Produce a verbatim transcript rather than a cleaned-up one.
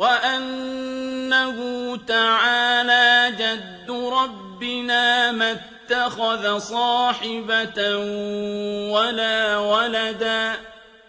وَأَنَّهُ تَعَالَىٰ جَدُّ رَبِّنَا مَا اتَّخَذَ صَاحِبَةً وَلَا وَلَدًا